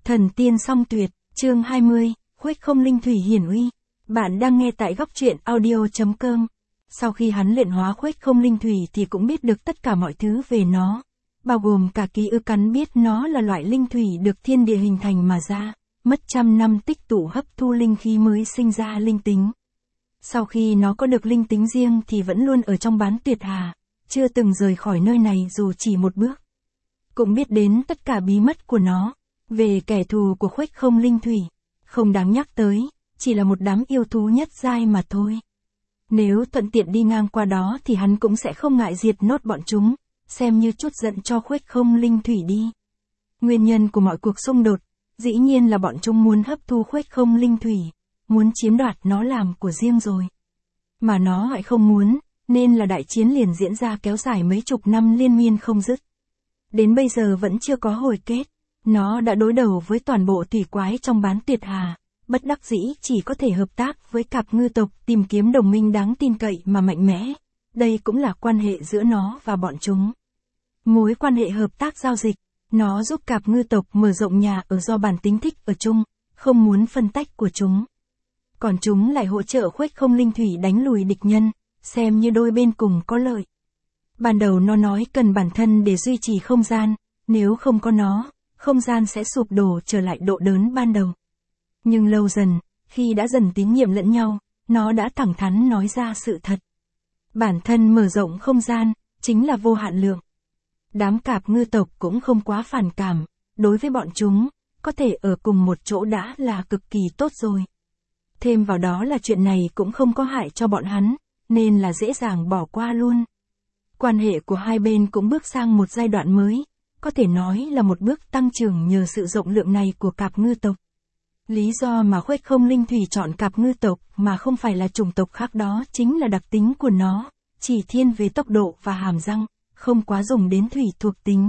Thần tiên song tuyệt, chương 20, khuếch không linh thủy hiển uy. Bạn đang nghe tại góc truyện audio.com. Sau khi hắn luyện hóa khuếch không linh thủy thì cũng biết được tất cả mọi thứ về nó, bao gồm cả ký ức cắn biết nó là loại linh thủy được thiên địa hình thành mà ra, mất trăm năm tích tụ hấp thu linh khí mới sinh ra linh tính. Sau khi nó có được linh tính riêng thì vẫn luôn ở trong bán tuyệt hà, chưa từng rời khỏi nơi này dù chỉ một bước. Cũng biết đến tất cả bí mật của nó, về kẻ thù của khuếch không linh thủy, không đáng nhắc tới, chỉ là một đám yêu thú nhất giai mà thôi. Nếu thuận tiện đi ngang qua đó thì hắn cũng sẽ không ngại diệt nốt bọn chúng, xem như chút giận cho khuếch không linh thủy đi. Nguyên nhân của mọi cuộc xung đột, dĩ nhiên là bọn chúng muốn hấp thu khuếch không linh thủy, muốn chiếm đoạt nó làm của riêng rồi. Mà nó lại không muốn, nên là đại chiến liền diễn ra kéo dài mấy chục năm liên miên không dứt. Đến bây giờ vẫn chưa có hồi kết, nó đã đối đầu với toàn bộ thủy quái trong bán tuyệt hà, bất đắc dĩ chỉ có thể hợp tác với cặp ngư tộc tìm kiếm đồng minh đáng tin cậy mà mạnh mẽ. Đây cũng là quan hệ giữa nó và bọn chúng. Mối quan hệ hợp tác giao dịch, nó giúp cặp ngư tộc mở rộng nhà ở do bản tính thích ở chung, không muốn phân tách của chúng. Còn chúng lại hỗ trợ khuếch không linh thủy đánh lùi địch nhân, xem như đôi bên cùng có lợi. Ban đầu nó nói cần bản thân để duy trì không gian, nếu không có nó, không gian sẽ sụp đổ trở lại độ đớn ban đầu. Nhưng lâu dần, khi đã dần tín nhiệm lẫn nhau, nó đã thẳng thắn nói ra sự thật. Bản thân mở rộng không gian, chính là vô hạn lượng. Đám cạp ngư tộc cũng không quá phản cảm, đối với bọn chúng, có thể ở cùng một chỗ đã là cực kỳ tốt rồi. Thêm vào đó là chuyện này cũng không có hại cho bọn hắn, nên là dễ dàng bỏ qua luôn. Quan hệ của hai bên cũng bước sang một giai đoạn mới, có thể nói là một bước tăng trưởng nhờ sự rộng lượng này của cặp ngư tộc. Lý do mà khuếch không linh thủy chọn cặp ngư tộc mà không phải là chủng tộc khác đó chính là đặc tính của nó, chỉ thiên về tốc độ và hàm răng, không quá dùng đến thủy thuộc tính.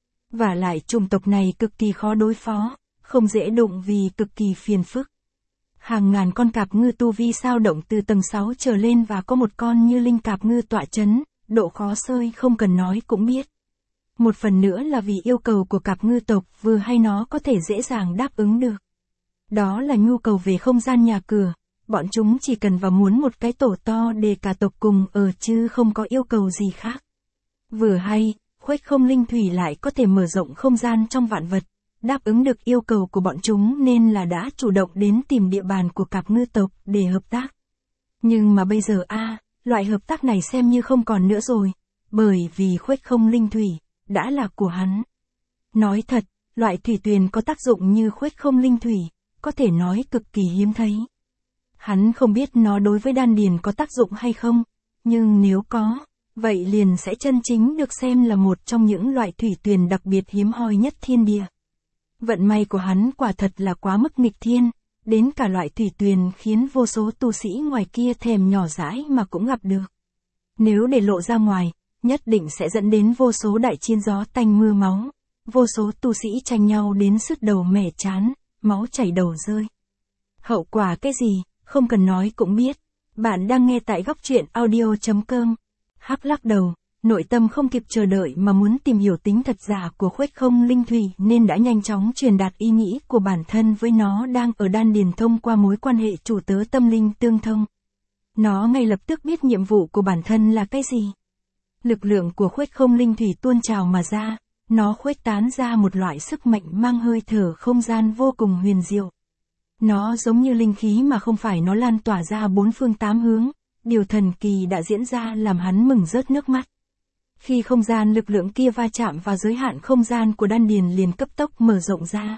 Và lại chủng tộc này cực kỳ khó đối phó, không dễ đụng vì cực kỳ phiền phức. Hàng ngàn con cạp ngư tu vi sao động từ tầng 6 trở lên và có một con như linh cạp ngư tọa chấn, độ khó xơi không cần nói cũng biết. Một phần nữa là vì yêu cầu của cặp ngư tộc vừa hay nó có thể dễ dàng đáp ứng được. Đó là nhu cầu về không gian nhà cửa, bọn chúng chỉ cần và muốn một cái tổ to để cả tộc cùng ở chứ không có yêu cầu gì khác. Vừa hay, khuếch không linh thủy lại có thể mở rộng không gian trong vạn vật, đáp ứng được yêu cầu của bọn chúng nên là đã chủ động đến tìm địa bàn của cặp ngư tộc để hợp tác. Nhưng mà bây giờ loại hợp tác này xem như không còn nữa rồi, bởi vì khuếch không linh thủy đã là của hắn. Nói thật, loại thủy tuyền có tác dụng như khuếch không linh thủy, có thể nói cực kỳ hiếm thấy. Hắn không biết nó đối với đan điền có tác dụng hay không, nhưng nếu có, vậy liền sẽ chân chính được xem là một trong những loại thủy tuyền đặc biệt hiếm hoi nhất thiên địa. Vận may của hắn quả thật là quá mức nghịch thiên, đến cả loại thủy tuyền khiến vô số tu sĩ ngoài kia thèm nhỏ dãi mà cũng gặp được. Nếu để lộ ra ngoài, nhất định sẽ dẫn đến vô số đại chiến gió tanh mưa máu, vô số tu sĩ tranh nhau đến sứt đầu mẻ chán, máu chảy đầu rơi. Hậu quả cái gì, không cần nói cũng biết. Bạn đang nghe tại góc truyện audio.com. Hắc lắc đầu, nội tâm không kịp chờ đợi mà muốn tìm hiểu tính thật giả của khuếch không linh thủy nên đã nhanh chóng truyền đạt ý nghĩ của bản thân với nó đang ở đan điền thông qua mối quan hệ chủ tớ tâm linh tương thông. Nó ngay lập tức biết nhiệm vụ của bản thân là cái gì. Lực lượng của khuếch không linh thủy tuôn trào mà ra, nó khuếch tán ra một loại sức mạnh mang hơi thở không gian vô cùng huyền diệu. Nó giống như linh khí mà không phải nó lan tỏa ra bốn phương tám hướng, điều thần kỳ đã diễn ra làm hắn mừng rớt nước mắt. Khi không gian lực lượng kia va chạm vào giới hạn không gian của đan điền liền cấp tốc mở rộng ra.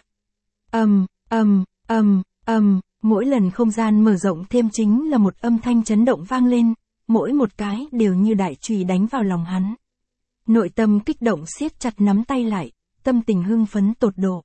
Mỗi lần không gian mở rộng thêm chính là một âm thanh chấn động vang lên, mỗi một cái đều như đại chùy đánh vào lòng hắn. Nội tâm kích động siết chặt nắm tay lại, tâm tình hưng phấn tột độ.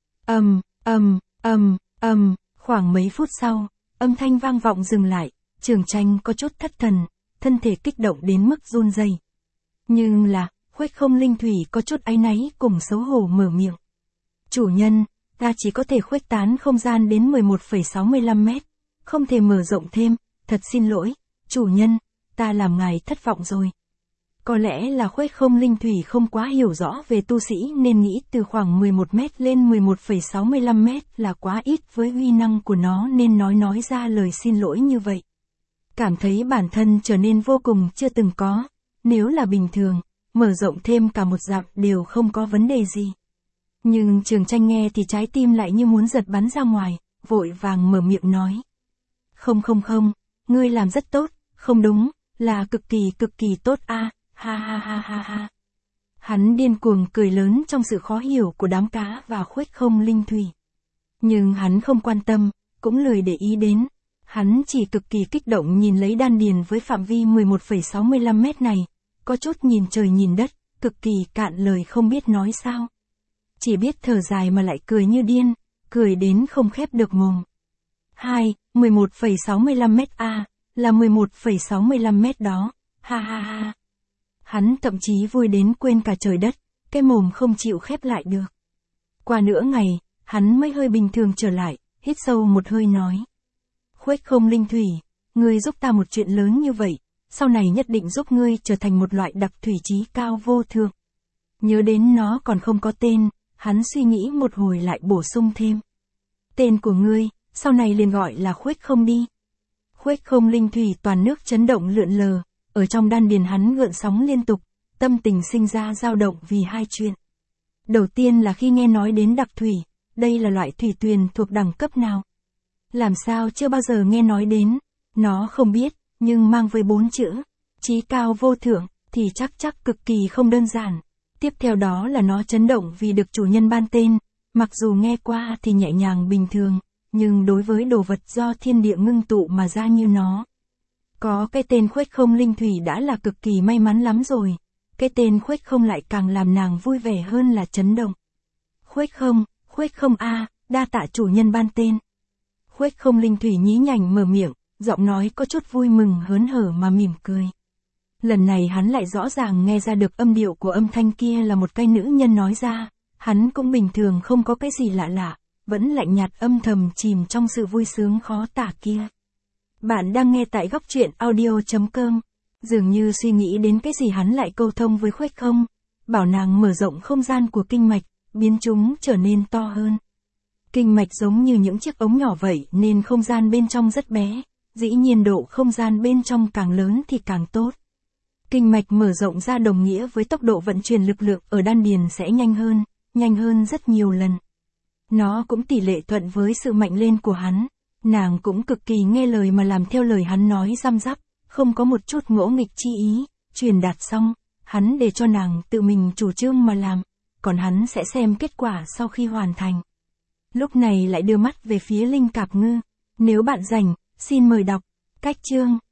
Khoảng mấy phút sau, âm thanh vang vọng dừng lại, Trường Tranh có chút thất thần, thân thể kích động đến mức run rẩy. Nhưng là, khuếch không linh thủy có chút áy náy cùng xấu hổ mở miệng. Chủ nhân, ta chỉ có thể khuếch tán không gian đến 11,65 mét, không thể mở rộng thêm, thật xin lỗi, chủ nhân, ta làm ngài thất vọng rồi. Có lẽ là Khuếch Không Linh Thủy không quá hiểu rõ về tu sĩ nên nghĩ từ khoảng 11 mét lên 11,65 mét là quá ít với uy năng của nó nên nói ra lời xin lỗi như vậy. Cảm thấy bản thân trở nên vô cùng chưa từng có, nếu là bình thường, mở rộng thêm cả một dặm đều không có vấn đề gì. Nhưng Trường Tranh nghe thì trái tim lại như muốn giật bắn ra ngoài, vội vàng mở miệng nói. Không, ngươi làm rất tốt, không đúng, là cực kỳ tốt a, ha ha ha ha ha. Hắn điên cuồng cười lớn trong sự khó hiểu của đám cá và Khuếch Không Linh Thủy. Nhưng hắn không quan tâm, cũng lười để ý đến. Hắn chỉ cực kỳ kích động nhìn lấy đan điền với phạm vi 11,65 mét này, có chút nhìn trời nhìn đất, cực kỳ cạn lời không biết nói sao. Chỉ biết thở dài mà lại cười như điên, cười đến không khép được mồm. 11,65 mét a, là 11,65 mét đó, ha ha ha. Hắn thậm chí vui đến quên cả trời đất, cái mồm không chịu khép lại được. Qua nửa ngày, hắn mới hơi bình thường trở lại, hít sâu một hơi nói. Khuếch Không Linh Thủy, ngươi giúp ta một chuyện lớn như vậy, sau này nhất định giúp ngươi trở thành một loại đặc thủy chí cao vô thượng. Nhớ đến nó còn không có tên, hắn suy nghĩ một hồi lại bổ sung thêm. Tên của ngươi, sau này liền gọi là Khuếch Không đi. Khuếch Không Linh Thủy toàn nước chấn động lượn lờ, ở trong đan điền hắn gợn sóng liên tục, tâm tình sinh ra dao động vì hai chuyện. Đầu tiên là khi nghe nói đến đặc thủy, đây là loại thủy tuyền thuộc đẳng cấp nào? Làm sao chưa bao giờ nghe nói đến, nó không biết, nhưng mang với 4 chữ, chí cao vô thượng, thì chắc cực kỳ không đơn giản. Tiếp theo đó là nó chấn động vì được chủ nhân ban tên, mặc dù nghe qua thì nhẹ nhàng bình thường, nhưng đối với đồ vật do thiên địa ngưng tụ mà ra như nó. Có cái tên Khuếch Không Linh Thủy đã là cực kỳ may mắn lắm rồi, cái tên Khuếch Không lại càng làm nàng vui vẻ hơn là chấn động. Khuếch Không a, đa tạ chủ nhân ban tên. Khuếch Không Linh Thủy nhí nhảnh mở miệng, giọng nói có chút vui mừng hớn hở mà mỉm cười. Lần này hắn lại rõ ràng nghe ra được âm điệu của âm thanh kia là một cái nữ nhân nói ra, hắn cũng bình thường không có cái gì lạ, vẫn lạnh nhạt âm thầm chìm trong sự vui sướng khó tả kia. Bạn đang nghe tại góc truyện audio.com. Dường như suy nghĩ đến cái gì hắn lại câu thông với Khuếch Không, bảo nàng mở rộng không gian của kinh mạch, biến chúng trở nên to hơn. Kinh mạch giống như những chiếc ống nhỏ vậy nên không gian bên trong rất bé, dĩ nhiên độ không gian bên trong càng lớn thì càng tốt. Kinh mạch mở rộng ra đồng nghĩa với tốc độ vận chuyển lực lượng ở đan điền sẽ nhanh hơn rất nhiều lần. Nó cũng tỷ lệ thuận với sự mạnh lên của hắn. Nàng cũng cực kỳ nghe lời mà làm theo lời hắn nói răm rắp, không có một chút ngỗ nghịch chi ý, truyền đạt xong, hắn để cho nàng tự mình chủ trương mà làm, còn hắn sẽ xem kết quả sau khi hoàn thành. Lúc này lại đưa mắt về phía Linh Cạp Ngư, nếu bạn rảnh, xin mời đọc, cách chương.